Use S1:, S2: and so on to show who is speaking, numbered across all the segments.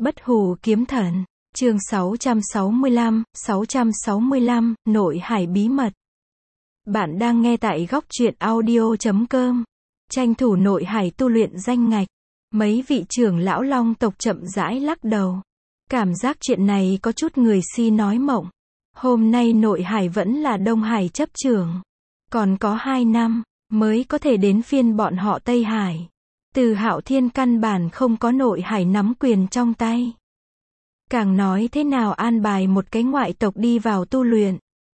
S1: Bất hủ kiếm thần, chương 665, Nội Hải bí mật. Bạn đang nghe tại góc truyện audio.com. Tranh thủ Nội Hải tu luyện danh ngạch. Mấy vị trưởng lão Long tộc chậm rãi lắc đầu. Cảm giác chuyện này có chút người si nói mộng. Hôm nay Nội Hải vẫn là Đông Hải chấp trưởng. Còn có 2 năm, mới có thể đến phiên bọn họ Tây Hải. Từ Hạo Thiên căn bản không có Nội Hải nắm quyền trong tay. Càng nói thế nào an bài một cái ngoại tộc đi vào tu luyện.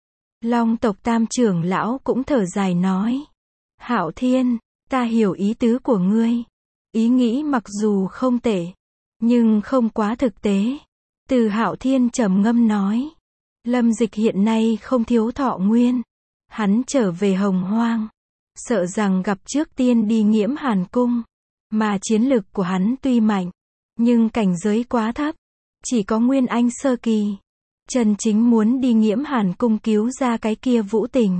S1: Long tộc tam trưởng lão cũng thở dài nói. Hạo Thiên, ta hiểu ý tứ của ngươi. Ý nghĩ mặc dù không tệ, nhưng không quá thực tế. Từ Hạo Thiên trầm ngâm nói. Lâm Dịch hiện nay không thiếu thọ nguyên. Hắn trở về Hồng Hoang. Sợ rằng gặp trước tiên đi Nghiễm Hàn Cung. Mà chiến lực của hắn tuy mạnh, nhưng cảnh giới quá thấp. Chỉ có Nguyên Anh sơ kỳ. Chân chính muốn đi Nghiễm Hàn Cung cứu ra cái kia Vũ Tình.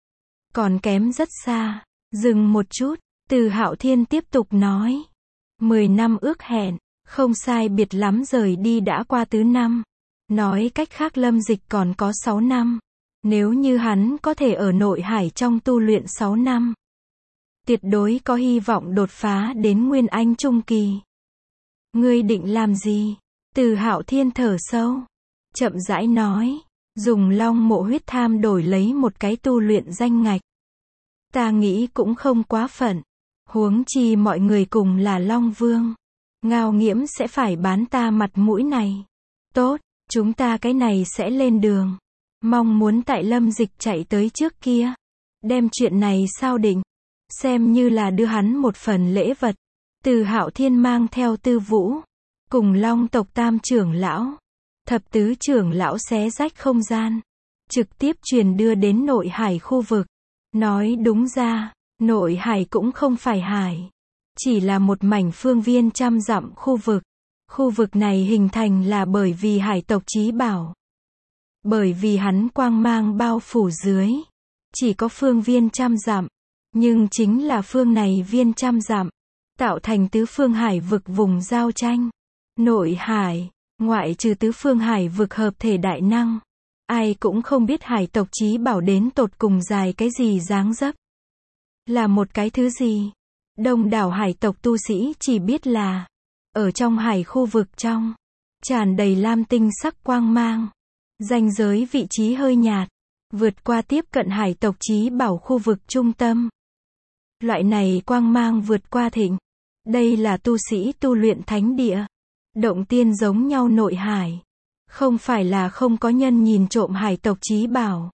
S1: Còn kém rất xa. Dừng một chút, Từ Hạo Thiên tiếp tục nói. 10 năm ước hẹn, không sai biệt lắm rời đi đã qua tứ năm. Nói cách khác Lâm Dịch còn có 6 năm. Nếu như hắn có thể ở Nội Hải trong tu luyện 6 năm. Tuyệt đối có hy vọng đột phá đến Nguyên Anh trung kỳ. Ngươi định làm gì? Từ Hạo Thiên thở sâu. Chậm rãi nói. Dùng Long Mộ huyết tham đổi lấy một cái tu luyện danh ngạch. Ta nghĩ cũng không quá phận. Huống chi mọi người cùng là Long Vương. Ngao Nghiễm sẽ phải bán ta mặt mũi này. Tốt, chúng ta cái này sẽ lên đường. Mong muốn tại Lâm Dịch chạy tới trước kia. Đem chuyện này sao định. Xem như là đưa hắn một phần lễ vật. Từ Hạo Thiên mang theo Tư Vũ. Cùng Long tộc tam trưởng lão. Thập tứ trưởng lão xé rách không gian. Trực tiếp truyền đưa đến Nội Hải khu vực. Nói đúng ra, Nội Hải cũng không phải hải. Chỉ là một mảnh phương viên trăm dặm khu vực. Khu vực này hình thành là bởi vì hải tộc Chí Bảo. Bởi vì hắn quang mang bao phủ dưới. Chỉ có phương viên trăm dặm. Nhưng chính là phương này viên trăm dặm. Tạo thành tứ phương hải vực vùng giao tranh. Nội Hải, ngoại trừ tứ phương hải vực hợp thể đại năng. Ai cũng không biết hải tộc Chí Bảo đến tột cùng dài cái gì dáng dấp. Là một cái thứ gì? Đông đảo hải tộc tu sĩ chỉ biết là ở trong hải khu vực trong. Tràn đầy lam tinh sắc quang mang. Ranh giới vị trí hơi nhạt. Vượt qua tiếp cận hải tộc Chí Bảo khu vực trung tâm. Loại này quang mang vượt qua thịnh. Đây là tu sĩ tu luyện thánh địa. Động tiên giống nhau Nội Hải. Không phải là không có nhân nhìn trộm hải tộc Chí Bảo.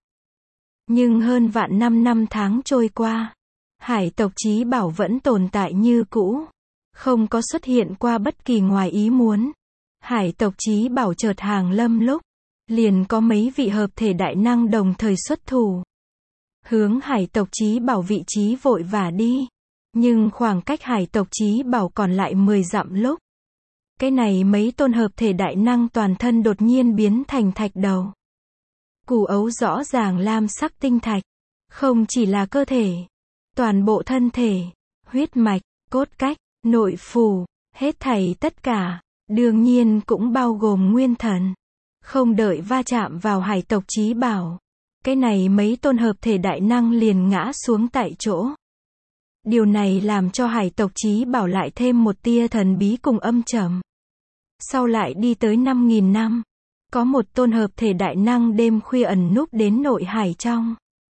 S1: Nhưng hơn vạn năm tháng trôi qua. Hải tộc Chí Bảo vẫn tồn tại như cũ. Không có xuất hiện qua bất kỳ ngoài ý muốn. Hải tộc Chí Bảo chợt hàng lâm lúc. Liền có mấy vị hợp thể đại năng đồng thời xuất thủ. Hướng hải tộc Chí Bảo vị trí vội vã đi. Nhưng khoảng cách hải tộc Chí Bảo còn lại 10 dặm lúc. Cái này mấy tôn hợp thể đại năng toàn thân đột nhiên biến thành thạch đầu. Củ ấu rõ ràng lam sắc tinh thạch. Không chỉ là cơ thể. Toàn bộ thân thể, huyết mạch, cốt cách, nội phủ, hết thảy tất cả. Đương nhiên cũng bao gồm nguyên thần. Không đợi va chạm vào hải tộc Chí Bảo. Cái này mấy tôn hợp thể đại năng liền ngã xuống tại chỗ. Điều này làm cho hải tộc Chí Bảo lại thêm một tia thần bí cùng âm trầm. Sau lại đi tới 5.000 năm. Có một tôn hợp thể đại năng đêm khuya ẩn núp đến Nội Hải trong.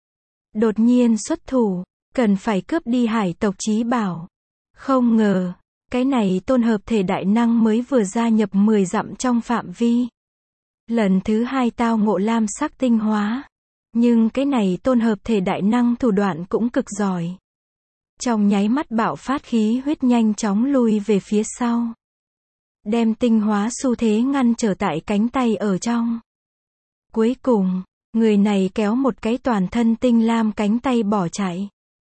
S1: Đột nhiên xuất thủ. Cần phải cướp đi hải tộc Chí Bảo. Không ngờ. Cái này tôn hợp thể đại năng mới vừa gia nhập 10 dặm trong phạm vi. Lần thứ 2 tao ngộ lam sắc tinh hóa. Nhưng cái này tôn hợp thể đại năng thủ đoạn cũng cực giỏi. Trong nháy mắt bạo phát khí huyết nhanh chóng lui về phía sau. Đem tinh hóa xu thế ngăn trở tại cánh tay ở trong. Cuối cùng, người này kéo một cái toàn thân tinh lam cánh tay bỏ chạy.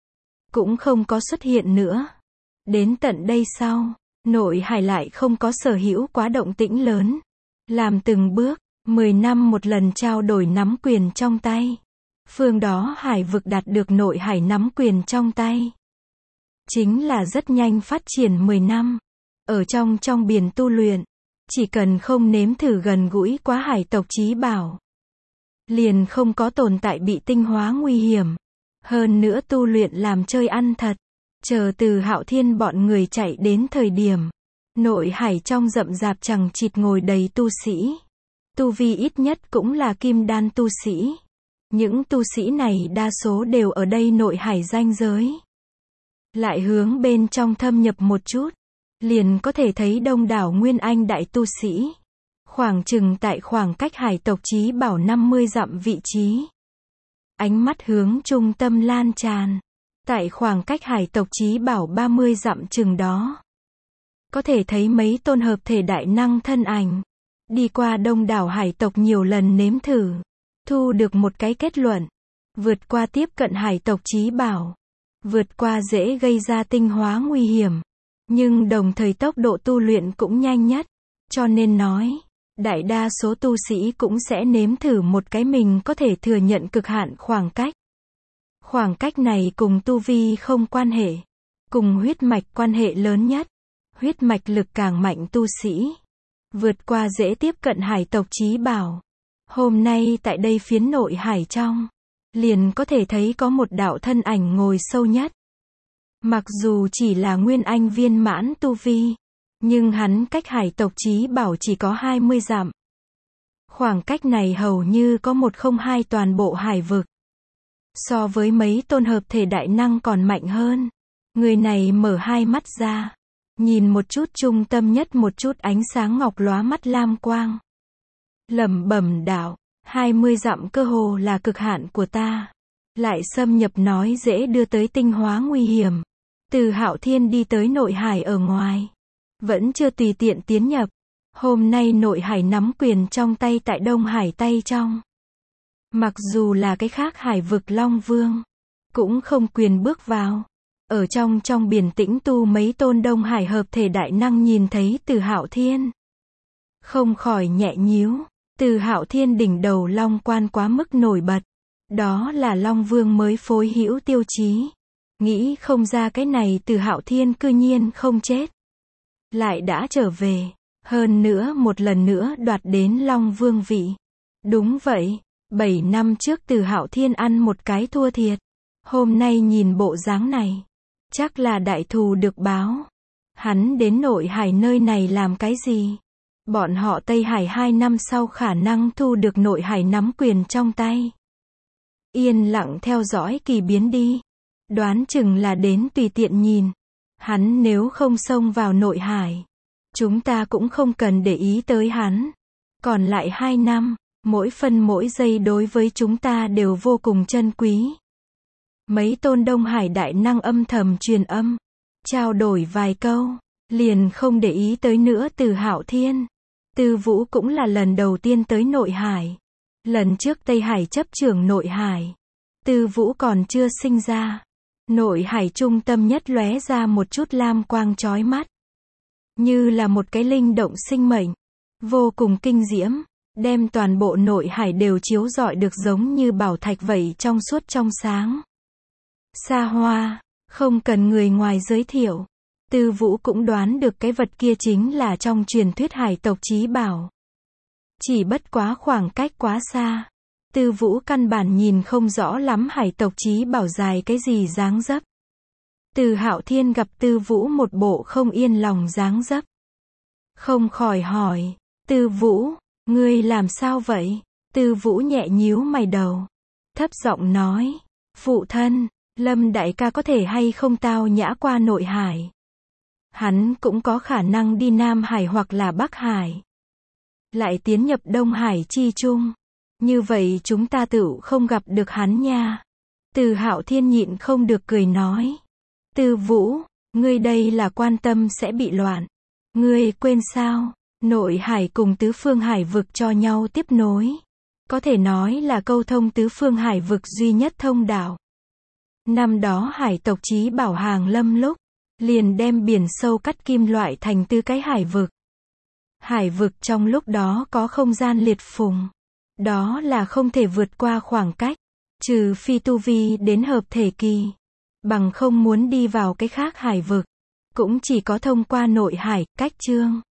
S1: Cũng không có xuất hiện nữa. Đến tận đây sau, Nội Hải lại không có sở hữu quá động tĩnh lớn. Làm từng bước, 10 năm một lần trao đổi nắm quyền trong tay. Phương đó hải vực đạt được Nội Hải nắm quyền trong tay. Chính là rất nhanh phát triển 10 năm. Ở trong biển tu luyện. Chỉ cần không nếm thử gần gũi quá hải tộc Chí Bảo, liền không có tồn tại bị tinh hóa nguy hiểm. Hơn nữa tu luyện làm chơi ăn thật. Chờ Từ Hạo Thiên bọn người chạy đến thời điểm, nội hải trong rậm rạp chằng chịt ngồi đầy tu sĩ. Tu vi ít nhất cũng là kim đan tu sĩ. Những tu sĩ này đa số đều ở đây nội hải ranh giới. Lại hướng bên trong thâm nhập một chút, liền có thể thấy đông đảo nguyên anh đại tu sĩ. Khoảng chừng tại khoảng cách hải tộc Chí Bảo 50 dặm vị trí. Ánh mắt hướng trung tâm lan tràn. Tại khoảng cách hải tộc Chí Bảo 30 dặm chừng đó, có thể thấy mấy tôn hợp thể đại năng thân ảnh. Đi qua đông đảo hải tộc nhiều lần nếm thử, thu được một cái kết luận. Vượt qua tiếp cận hải tộc Chí Bảo, vượt qua dễ gây ra tinh hóa nguy hiểm, nhưng đồng thời tốc độ tu luyện cũng nhanh nhất. Cho nên nói, đại đa số tu sĩ cũng sẽ nếm thử một cái mình có thể thừa nhận cực hạn khoảng cách. Khoảng cách này cùng tu vi không quan hệ, cùng huyết mạch quan hệ lớn nhất. Huyết mạch lực càng mạnh tu sĩ, vượt qua dễ tiếp cận hải tộc Chí Bảo. Hôm nay tại đây phiến nội hải trong, liền có thể thấy có một đạo thân ảnh ngồi sâu nhất. Mặc dù chỉ là nguyên anh viên mãn tu vi, nhưng hắn cách hải tộc Chí Bảo chỉ có 20 dặm. Khoảng cách này hầu như có 102 toàn bộ hải vực. So với mấy tôn hợp thể đại năng còn mạnh hơn. Người này mở hai mắt ra, nhìn một chút trung tâm nhất một chút ánh sáng ngọc lóa mắt lam quang. Lẩm bẩm đạo, 20 dặm cơ hồ là cực hạn của ta. Lại xâm nhập nói dễ đưa tới tinh hóa nguy hiểm. Từ Hạo Thiên đi tới nội hải ở ngoài, vẫn chưa tùy tiện tiến nhập. Hôm nay nội hải nắm quyền trong tay tại Đông Hải tay trong. Mặc dù là cái khác hải vực Long Vương, cũng không quyền bước vào. Ở trong biển tĩnh tu mấy tôn Đông Hải hợp thể đại năng nhìn thấy Từ Hạo Thiên, không khỏi nhẹ nhíu. Từ Hạo Thiên đỉnh đầu long quan quá mức nổi bật. Đó là Long Vương mới phối hữu tiêu chí. Nghĩ không ra cái này Từ Hạo Thiên cư nhiên không chết, lại đã trở về. Hơn nữa một lần nữa đoạt đến Long Vương vị. Đúng vậy, 7 năm trước Từ Hạo Thiên ăn một cái thua thiệt. Hôm nay nhìn bộ dáng này, chắc là đại thù được báo. Hắn đến nội hải nơi này làm cái gì? Bọn họ Tây Hải 2 năm sau khả năng thu được nội hải nắm quyền trong tay. Yên lặng theo dõi kỳ biến đi. Đoán chừng là đến tùy tiện nhìn. Hắn nếu không xông vào nội hải, chúng ta cũng không cần để ý tới hắn. Còn lại 2 năm, mỗi phân mỗi giây đối với chúng ta đều vô cùng chân quý. Mấy tôn Đông Hải đại năng âm thầm truyền âm, trao đổi vài câu, liền không để ý tới nữa Từ Hạo Thiên. Tư Vũ cũng là lần đầu tiên tới nội hải. Lần trước Tây Hải chấp trưởng nội hải, Tư Vũ còn chưa sinh ra. Nội hải trung tâm nhất lóe ra một chút lam quang chói mắt, như là một cái linh động sinh mệnh, vô cùng kinh diễm, đem toàn bộ nội hải đều chiếu rọi được giống như bảo thạch vậy trong suốt trong sáng. Xa hoa, không cần người ngoài giới thiệu. Tư Vũ cũng đoán được cái vật kia chính là trong truyền thuyết hải tộc Chí Bảo. Chỉ bất quá khoảng cách quá xa. Tư Vũ căn bản nhìn không rõ lắm hải tộc Chí Bảo dài cái gì dáng dấp. Từ Hạo Thiên gặp Tư Vũ một bộ không yên lòng dáng dấp, không khỏi hỏi, Tư Vũ, ngươi làm sao vậy? Tư Vũ nhẹ nhíu mày đầu, thấp giọng nói, phụ thân, Lâm đại ca có thể hay không tao nhã qua nội hải? Hắn cũng có khả năng đi Nam Hải hoặc là Bắc Hải, lại tiến nhập Đông Hải chi trung. Như vậy chúng ta tựu không gặp được hắn nha. Từ Hạo Thiên nhịn không được cười nói, Tư Vũ, ngươi đây là quan tâm sẽ bị loạn. Ngươi quên sao, nội hải cùng tứ phương hải vực cho nhau tiếp nối. Có thể nói là câu thông tứ phương hải vực duy nhất thông đạo. Năm đó hải tộc Chí Bảo hàng lâm lúc, liền đem biển sâu cắt kim loại thành 4 cái hải vực. Hải vực trong lúc đó có không gian liệt phùng. Đó là không thể vượt qua khoảng cách, trừ phi tu vi đến hợp thể kỳ. Bằng không muốn đi vào cái khác hải vực, cũng chỉ có thông qua nội hải, cách chương.